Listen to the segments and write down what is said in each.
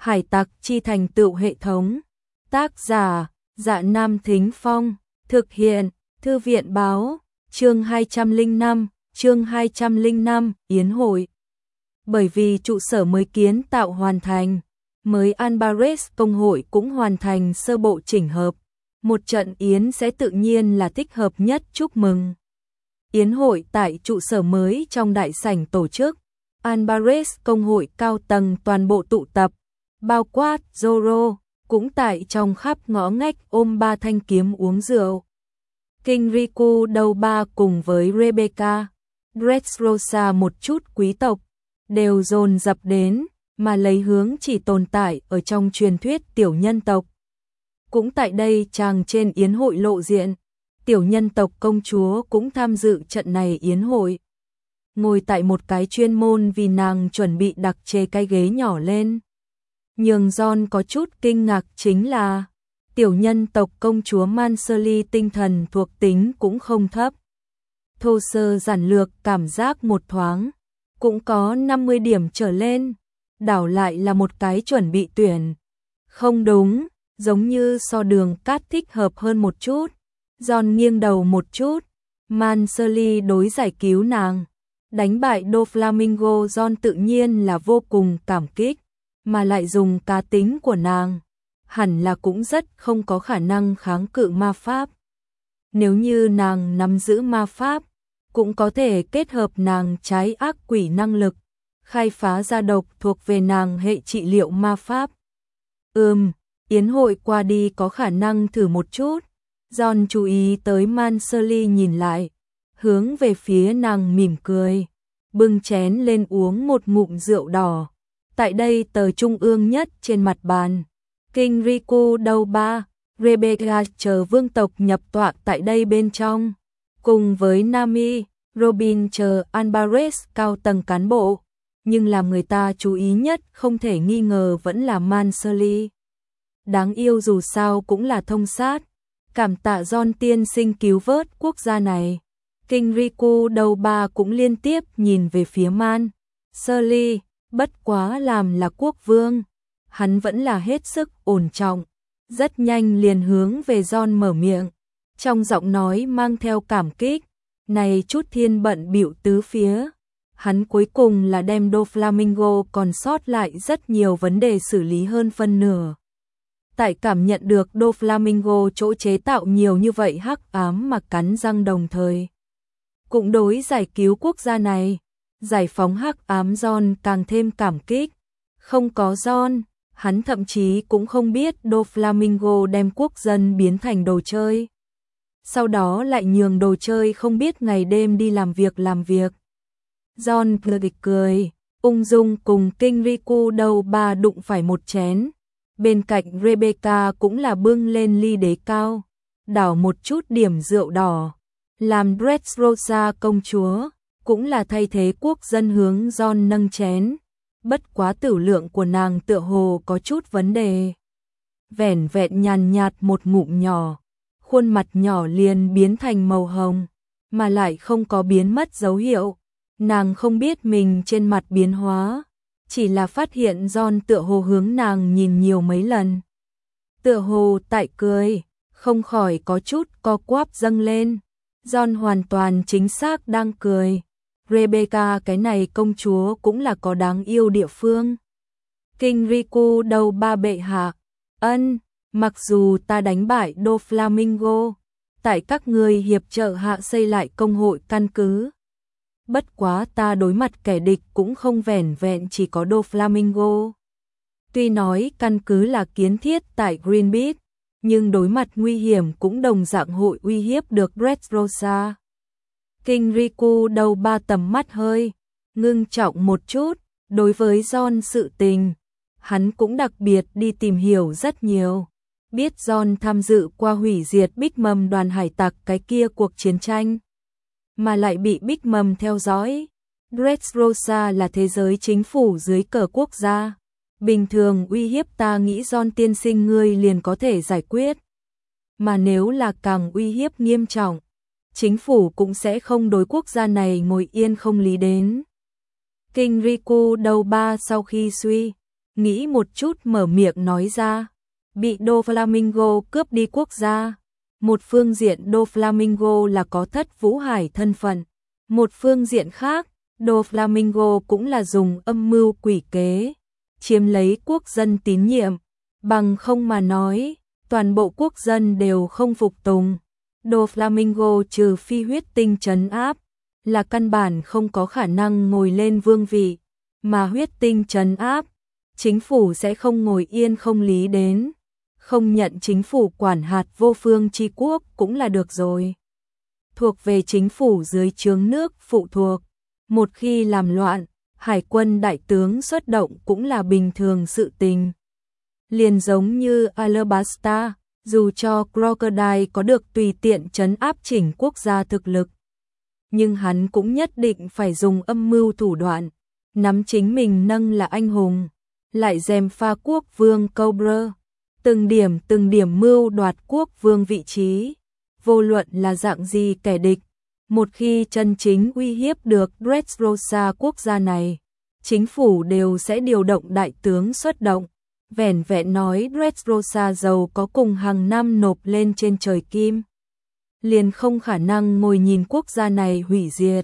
Hải tặc chi thành tựu hệ thống. Tác giả, Dạ Nam Thính Phong. Thực hiện, Thư viện báo. Chương 205, Yến hội. Bởi vì trụ sở mới kiến tạo hoàn thành, mới Alvarez công hội cũng hoàn thành sơ bộ chỉnh hợp. Một trận yến sẽ tự nhiên là thích hợp nhất chúc mừng. Yến hội tại trụ sở mới trong đại sảnh tổ chức. Alvarez công hội cao tầng toàn bộ tụ tập, bao quát Zoro, cũng tại trong khắp ngõ ngách ôm 3 thanh kiếm uống rượu. King Riku đầu ba cùng với Rebecca, Dressrosa một chút quý tộc, đều dồn dập đến, mà lấy hướng chỉ tồn tại ở trong truyền thuyết tiểu nhân tộc. Cũng tại đây chàng trên yến hội lộ diện, tiểu nhân tộc công chúa cũng tham dự trận này yến hội. Ngồi tại một cái chuyên môn vì nàng chuẩn bị đặc chế cái ghế nhỏ lên. Nhường John có chút kinh ngạc chính là tiểu nhân tộc công chúa Manserly tinh thần thuộc tính cũng không thấp. Thô sơ giản lược cảm giác một thoáng, cũng có 50 điểm trở lên, đảo lại là một cái chuẩn bị tuyển. Không đúng, giống như so đường cát thích hợp hơn một chút. John nghiêng đầu một chút, Manserly đối giải cứu nàng, đánh bại Doflamingo. John tự nhiên là vô cùng cảm kích, mà lại dùng cá tính của nàng, hẳn là cũng rất không có khả năng kháng cự ma pháp. Nếu như nàng nắm giữ ma pháp, cũng có thể kết hợp nàng trái ác quỷ năng lực, khai phá ra độc thuộc về nàng hệ trị liệu ma pháp. Yến hội qua đi có khả năng thử một chút. John chú ý tới Manserly nhìn lại, hướng về phía nàng mỉm cười, bưng chén lên uống một ngụm rượu đỏ. Tại đây tờ trung ương nhất trên mặt bàn, King Riku đầu ba, Rebecca chờ vương tộc nhập tọa tại đây bên trong, cùng với Nami, Robin chờ Alvarez cao tầng cán bộ, nhưng làm người ta chú ý nhất không thể nghi ngờ vẫn là Manserly. Đáng yêu dù sao cũng là thông sát, cảm tạ John tiên sinh cứu vớt quốc gia này. King Riku đầu ba cũng liên tiếp nhìn về phía Manserly, bất quá làm là quốc vương, hắn vẫn là hết sức ổn trọng, rất nhanh liền hướng về John mở miệng, trong giọng nói mang theo cảm kích. Này chút thiên bận bịu tứ phía, hắn cuối cùng là đem Doflamingo còn sót lại rất nhiều vấn đề xử lý hơn phân nửa. Tại cảm nhận được Doflamingo chỗ chế tạo nhiều như vậy hắc ám mà cắn răng đồng thời, cũng đối giải cứu quốc gia này, giải phóng hắc ám, John càng thêm cảm kích. Không có John, hắn thậm chí cũng không biết Doflamingo đem quốc dân biến thành đồ chơi. Sau đó lại nhường đồ chơi không biết ngày đêm đi làm việc. John cười, ung dung cùng King Riku đầu ba đụng phải một chén. Bên cạnh Rebecca cũng là bưng lên ly đế cao, đảo một chút điểm rượu đỏ, làm Dressrosa công chúa, cũng là thay thế quốc dân hướng John nâng chén. Bất quá tử lượng của nàng tựa hồ có chút vấn đề. Vẻn vẹn nhàn nhạt một ngụm nhỏ, khuôn mặt nhỏ liền biến thành màu hồng, mà lại không có biến mất dấu hiệu. Nàng không biết mình trên mặt biến hóa, chỉ là phát hiện John tựa hồ hướng nàng nhìn nhiều mấy lần. Tựa hồ tại cười, không khỏi có chút co quắp dâng lên. John hoàn toàn chính xác đang cười. Rebecca cái này công chúa cũng là có đáng yêu địa phương. King Riku đầu ba bệ hạ, mặc dù ta đánh bại Doflamingo, tại các người hiệp trợ hạ xây lại công hội căn cứ. Bất quá ta đối mặt kẻ địch cũng không vẻn vẹn chỉ có Doflamingo. Tuy nói căn cứ là kiến thiết tại Green Beach, nhưng đối mặt nguy hiểm cũng đồng dạng hội uy hiếp được Dressrosa. King Riku đầu ba tầm mắt hơi ngưng trọng một chút, đối với John sự tình, hắn cũng đặc biệt đi tìm hiểu rất nhiều. Biết John tham dự qua hủy diệt Big Mom đoàn hải tặc cái kia cuộc chiến tranh, mà lại bị Big Mom theo dõi. Dressrosa là thế giới chính phủ dưới cờ quốc gia. Bình thường uy hiếp ta nghĩ John tiên sinh ngươi liền có thể giải quyết. Mà nếu là càng uy hiếp nghiêm trọng, chính phủ cũng sẽ không đối quốc gia này ngồi yên không lý đến. King Riku đầu ba sau khi suy nghĩ một chút mở miệng nói ra. Bị Doflamingo cướp đi quốc gia. Một phương diện Doflamingo là có Thất Vũ Hải thân phận. Một phương diện khác, Doflamingo cũng là dùng âm mưu quỷ kế, chiếm lấy quốc dân tín nhiệm. Bằng không mà nói, toàn bộ quốc dân đều không phục tùng. Doflamingo trừ phi huyết tinh trấn áp, là căn bản không có khả năng ngồi lên vương vị, mà huyết tinh trấn áp, chính phủ sẽ không ngồi yên không lý đến, không nhận chính phủ quản hạt vô phương chi quốc cũng là được rồi. Thuộc về chính phủ dưới trướng nước phụ thuộc, một khi làm loạn, hải quân đại tướng xuất động cũng là bình thường sự tình. Liền giống như Alabasta, dù cho Crocodile có được tùy tiện trấn áp chỉnh quốc gia thực lực, nhưng hắn cũng nhất định phải dùng âm mưu thủ đoạn, nắm chính mình nâng là anh hùng, lại dèm pha quốc vương Cobra, từng điểm mưu đoạt quốc vương vị trí, vô luận là dạng gì kẻ địch, một khi chân chính uy hiếp được Dressrosa quốc gia này, chính phủ đều sẽ điều động đại tướng xuất động. Vẻn vẹn nói Dressrosa giàu có cùng hàng năm nộp lên trên trời kim, liền không khả năng ngồi nhìn quốc gia này hủy diệt.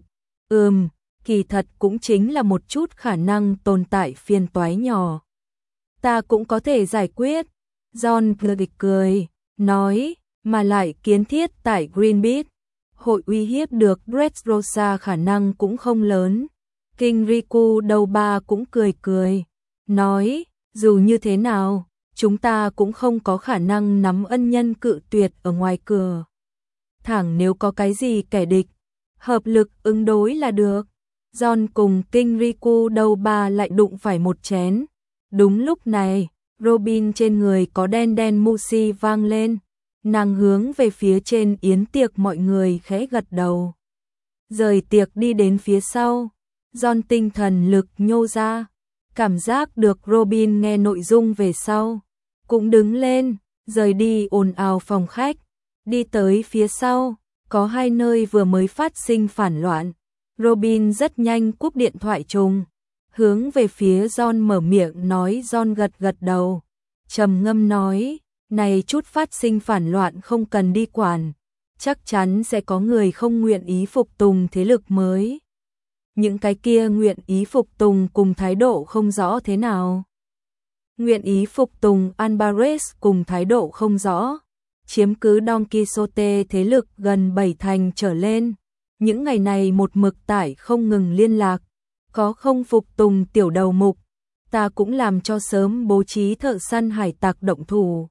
Kỳ thật cũng chính là một chút khả năng tồn tại phiền toái nhỏ. Ta cũng có thể giải quyết. John cười, nói, mà lại kiến thiết tại Greenpeace, hội uy hiếp được Dressrosa khả năng cũng không lớn. King Riku đầu ba cũng cười, nói, dù như thế nào, chúng ta cũng không có khả năng nắm ân nhân cự tuyệt ở ngoài cửa. Thẳng nếu có cái gì kẻ địch, hợp lực ứng đối là được. John cùng King Riku đầu ba lại đụng phải một chén. Đúng lúc này, Robin trên người có đen đen musi vang lên. Nàng hướng về phía trên yến tiệc mọi người khẽ gật đầu. Rời tiệc đi đến phía sau, John tinh thần lực nhô ra. Cảm giác được Robin nghe nội dung về sau, cũng đứng lên, rời đi ồn ào phòng khách, đi tới phía sau, có hai nơi vừa mới phát sinh phản loạn. Robin rất nhanh cúp điện thoại trùng, hướng về phía John mở miệng nói. John gật đầu, trầm ngâm nói, này chút phát sinh phản loạn không cần đi quản, chắc chắn sẽ có người không nguyện ý phục tùng thế lực mới. Những cái kia nguyện ý phục tùng cùng thái độ không rõ thế nào. Nguyện ý phục tùng Alvarez cùng thái độ không rõ, chiếm cứ Don Quixote thế lực gần 7 thành trở lên. Những ngày này một mực tải không ngừng liên lạc, có không phục tùng tiểu đầu mục, ta cũng làm cho sớm bố trí thợ săn hải tặc động thủ.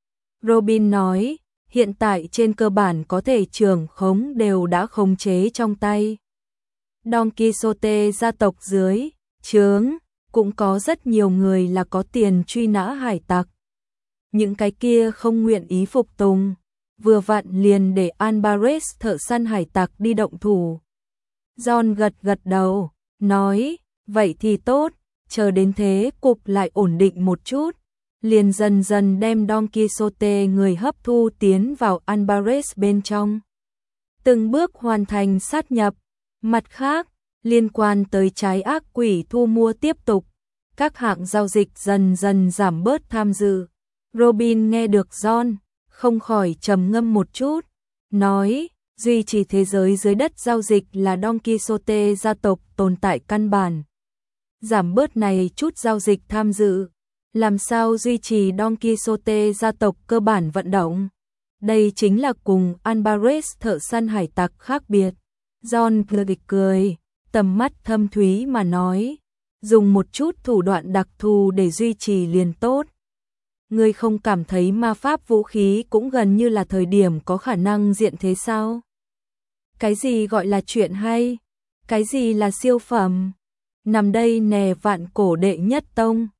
Robin nói, hiện tại trên cơ bản có thể trưởng khống đều đã khống chế trong tay. Don Quixote gia tộc dưới trướng cũng có rất nhiều người là có tiền truy nã hải tặc. Những cái kia không nguyện ý phục tùng, vừa vặn liền để Alvarez thợ săn hải tặc đi động thủ. John gật đầu, nói, vậy thì tốt, chờ đến thế cục lại ổn định một chút, liền dần dần đem Don Quixote người hấp thu tiến vào Alvarez bên trong. Từng bước hoàn thành sát nhập. Mặt khác, liên quan tới trái ác quỷ thu mua tiếp tục, các hạng giao dịch dần dần giảm bớt tham dự. Robin nghe được John, không khỏi trầm ngâm một chút, nói, duy trì thế giới dưới đất giao dịch là Don Quixote gia tộc tồn tại căn bản. Giảm bớt này chút giao dịch tham dự, làm sao duy trì Don Quixote gia tộc cơ bản vận động? Đây chính là cùng Alvarez thợ săn hải tặc khác biệt. John cười, tầm mắt thâm thúy mà nói, dùng một chút thủ đoạn đặc thù để duy trì liền tốt. Ngươi không cảm thấy ma pháp vũ khí cũng gần như là thời điểm có khả năng diện thế sao? Cái gì gọi là chuyện hay? Cái gì là siêu phẩm? Nằm đây nè vạn cổ đệ nhất tông.